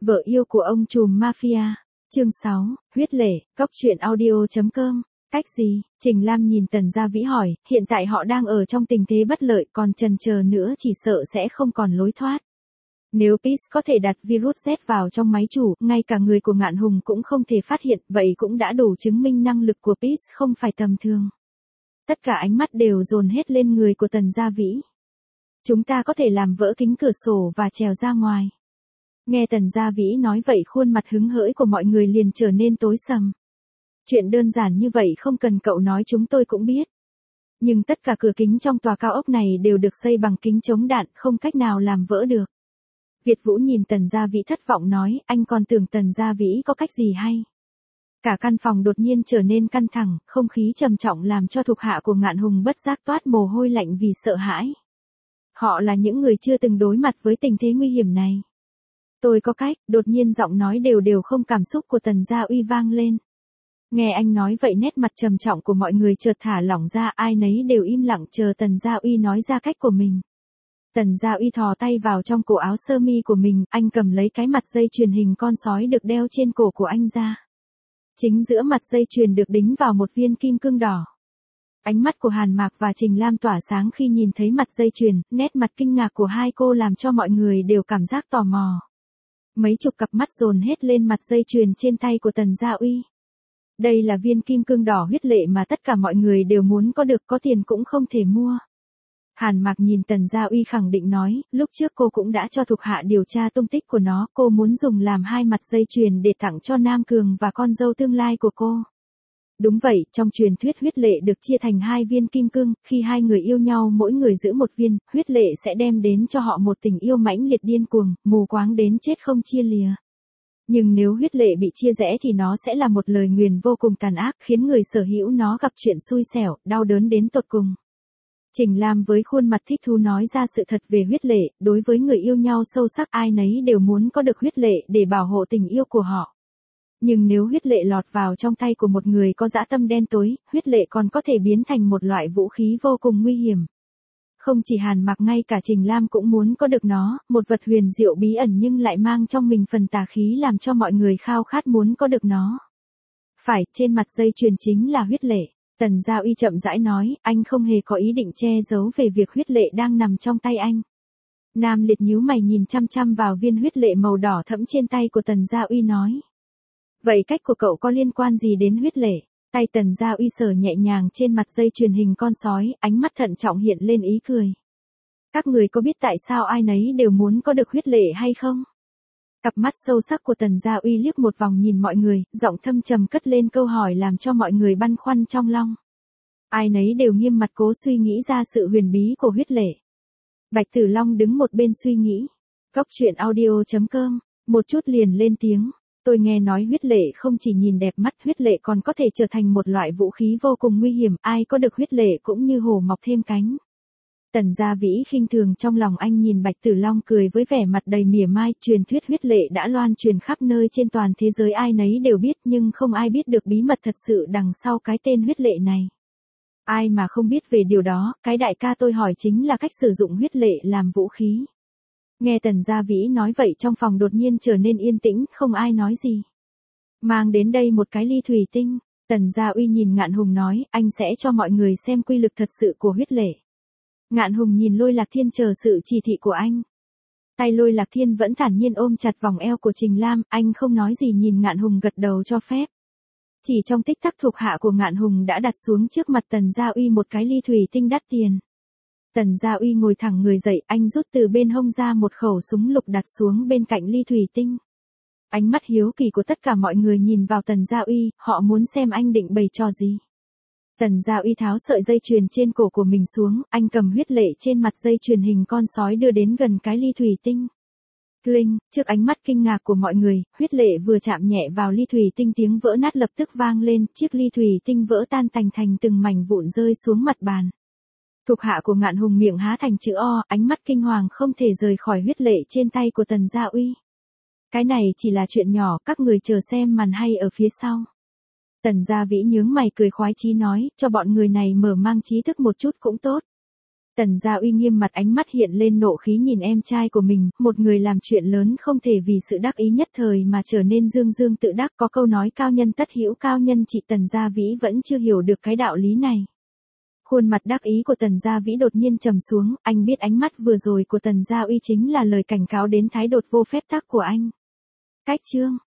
Vợ yêu của ông trùm mafia. Chương 6, huyết lệ, cóc truyện audio.com. Cách gì? Trình Lam nhìn Tần Gia Vĩ hỏi, hiện tại họ đang ở trong tình thế bất lợi, còn chần chờ nữa chỉ sợ sẽ không còn lối thoát. Nếu Peace có thể đặt virus Z vào trong máy chủ, ngay cả người của Ngạn Hùng cũng không thể phát hiện, vậy cũng đã đủ chứng minh năng lực của Peace không phải tầm thường. Tất cả ánh mắt đều dồn hết lên người của Tần Gia Vĩ. Chúng ta có thể làm vỡ kính cửa sổ và trèo ra ngoài. Nghe Tần Gia Vĩ nói vậy, khuôn mặt hứng hởi của mọi người liền trở nên tối sầm. Chuyện đơn giản như vậy không cần cậu nói chúng tôi cũng biết. Nhưng tất cả cửa kính trong tòa cao ốc này đều được xây bằng kính chống đạn, không cách nào làm vỡ được. Việt Vũ nhìn Tần Gia Vĩ thất vọng nói, anh còn tưởng Tần Gia Vĩ có cách gì hay. Cả căn phòng đột nhiên trở nên căng thẳng, không khí trầm trọng làm cho thuộc hạ của Ngạn Hùng bất giác toát mồ hôi lạnh vì sợ hãi. Họ là những người chưa từng đối mặt với tình thế nguy hiểm này. Tôi có cách, đột nhiên giọng nói đều không cảm xúc của Tần Gia Uy vang lên. Nghe anh nói vậy, nét mặt trầm trọng của mọi người chợt thả lỏng ra, ai nấy đều im lặng chờ Tần Gia Uy nói ra cách của mình. Tần Gia Uy thò tay vào trong cổ áo sơ mi của mình, anh cầm lấy cái mặt dây chuyền hình con sói được đeo trên cổ của anh ra. Chính giữa mặt dây chuyền được đính vào một viên kim cương đỏ. Ánh mắt của Hàn Mạc và Trình Lam tỏa sáng khi nhìn thấy mặt dây chuyền, nét mặt kinh ngạc của hai cô làm cho mọi người đều cảm giác tò mò. Mấy chục cặp mắt dồn hết lên mặt dây chuyền trên tay của Tần Gia Uy. Đây là viên kim cương đỏ huyết lệ mà tất cả mọi người đều muốn có được, có tiền cũng không thể mua. Hàn Mạc nhìn Tần Gia Uy khẳng định nói, lúc trước cô cũng đã cho thuộc hạ điều tra tung tích của nó, cô muốn dùng làm hai mặt dây chuyền để tặng cho Nam Cường và con dâu tương lai của cô. Đúng vậy, trong truyền thuyết huyết lệ được chia thành hai viên kim cương, khi hai người yêu nhau mỗi người giữ một viên, huyết lệ sẽ đem đến cho họ một tình yêu mãnh liệt điên cuồng, mù quáng đến chết không chia lìa. Nhưng nếu huyết lệ bị chia rẽ thì nó sẽ là một lời nguyền vô cùng tàn ác, khiến người sở hữu nó gặp chuyện xui xẻo, đau đớn đến tột cùng. Trình Lam với khuôn mặt thích thú nói ra sự thật về huyết lệ, đối với người yêu nhau sâu sắc ai nấy đều muốn có được huyết lệ để bảo hộ tình yêu của họ. Nhưng nếu huyết lệ lọt vào trong tay của một người có dã tâm đen tối, huyết lệ còn có thể biến thành một loại vũ khí vô cùng nguy hiểm. Không chỉ Hàn Mạc, ngay cả Trình Lam cũng muốn có được nó, một vật huyền diệu bí ẩn nhưng lại mang trong mình phần tà khí làm cho mọi người khao khát muốn có được nó. Phải, trên mặt dây chuyền chính là huyết lệ. Tần Gia Uy chậm rãi nói, anh không hề có ý định che giấu về việc huyết lệ đang nằm trong tay anh. Nam Liệt nhíu mày nhìn chăm chăm vào viên huyết lệ màu đỏ thẫm trên tay của Tần Gia Uy nói. Vậy cách của cậu có liên quan gì đến huyết lệ? Tay Tần Gia Uy sờ nhẹ nhàng trên mặt dây chuyền hình con sói, ánh mắt thận trọng hiện lên ý cười. Các người có biết tại sao ai nấy đều muốn có được huyết lệ hay không? Cặp mắt sâu sắc của Tần Gia Uy liếc một vòng nhìn mọi người, giọng thâm trầm cất lên câu hỏi làm cho mọi người băn khoăn trong lòng. Ai nấy đều nghiêm mặt cố suy nghĩ ra sự huyền bí của huyết lệ. Bạch Tử Long đứng một bên suy nghĩ. Cóc truyện audio.com, một chút liền lên tiếng. Tôi nghe nói huyết lệ không chỉ nhìn đẹp mắt, huyết lệ còn có thể trở thành một loại vũ khí vô cùng nguy hiểm, ai có được huyết lệ cũng như hổ mọc thêm cánh. Tần Gia Vĩ khinh thường trong lòng anh nhìn Bạch Tử Long cười với vẻ mặt đầy mỉa mai, truyền thuyết huyết lệ đã loan truyền khắp nơi trên toàn thế giới, ai nấy đều biết nhưng không ai biết được bí mật thật sự đằng sau cái tên huyết lệ này. Ai mà không biết về điều đó, cái đại ca tôi hỏi chính là cách sử dụng huyết lệ làm vũ khí. Nghe Tần Gia Vĩ nói vậy trong phòng đột nhiên trở nên yên tĩnh, không ai nói gì. Mang đến đây một cái ly thủy tinh, Tần Gia Uy nhìn Ngạn Hùng nói, anh sẽ cho mọi người xem quy lực thật sự của huyết lệ. Ngạn Hùng nhìn Lôi Lạc Thiên chờ sự chỉ thị của anh. Tay Lôi Lạc Thiên vẫn thản nhiên ôm chặt vòng eo của Trình Lam, anh không nói gì nhìn Ngạn Hùng gật đầu cho phép. Chỉ trong tích tắc thuộc hạ của Ngạn Hùng đã đặt xuống trước mặt Tần Gia Uy một cái ly thủy tinh đắt tiền. Tần Gia Uy ngồi thẳng người dậy, anh rút từ bên hông ra một khẩu súng lục đặt xuống bên cạnh ly thủy tinh. Ánh mắt hiếu kỳ của tất cả mọi người nhìn vào Tần Gia Uy, họ muốn xem anh định bày trò gì. Tần Gia Uy tháo sợi dây chuyền trên cổ của mình xuống, anh cầm huyết lệ trên mặt dây chuyền hình con sói đưa đến gần cái ly thủy tinh. Cling, trước ánh mắt kinh ngạc của mọi người, huyết lệ vừa chạm nhẹ vào ly thủy tinh tiếng vỡ nát lập tức vang lên, chiếc ly thủy tinh vỡ tan tành thành từng mảnh vụn rơi xuống mặt bàn. Thuộc hạ của Ngạn Hùng miệng há thành chữ O, ánh mắt kinh hoàng không thể rời khỏi huyết lệ trên tay của Tần Gia Uy. Cái này chỉ là chuyện nhỏ, các người chờ xem màn hay ở phía sau. Tần Gia Vĩ nhướng mày cười khoái chí nói, cho bọn người này mở mang trí thức một chút cũng tốt. Tần Gia Uy nghiêm mặt, ánh mắt hiện lên nộ khí nhìn em trai của mình, một người làm chuyện lớn không thể vì sự đắc ý nhất thời mà trở nên dương dương tự đắc, có câu nói cao nhân tất hữu cao nhân trị, Tần Gia Vĩ vẫn chưa hiểu được cái đạo lý này. Khuôn mặt đắc ý của Tần Gia Vĩ đột nhiên trầm xuống, anh biết ánh mắt vừa rồi của Tần Gia Uy chính là lời cảnh cáo đến thái độ vô phép tắc của anh. Cách chương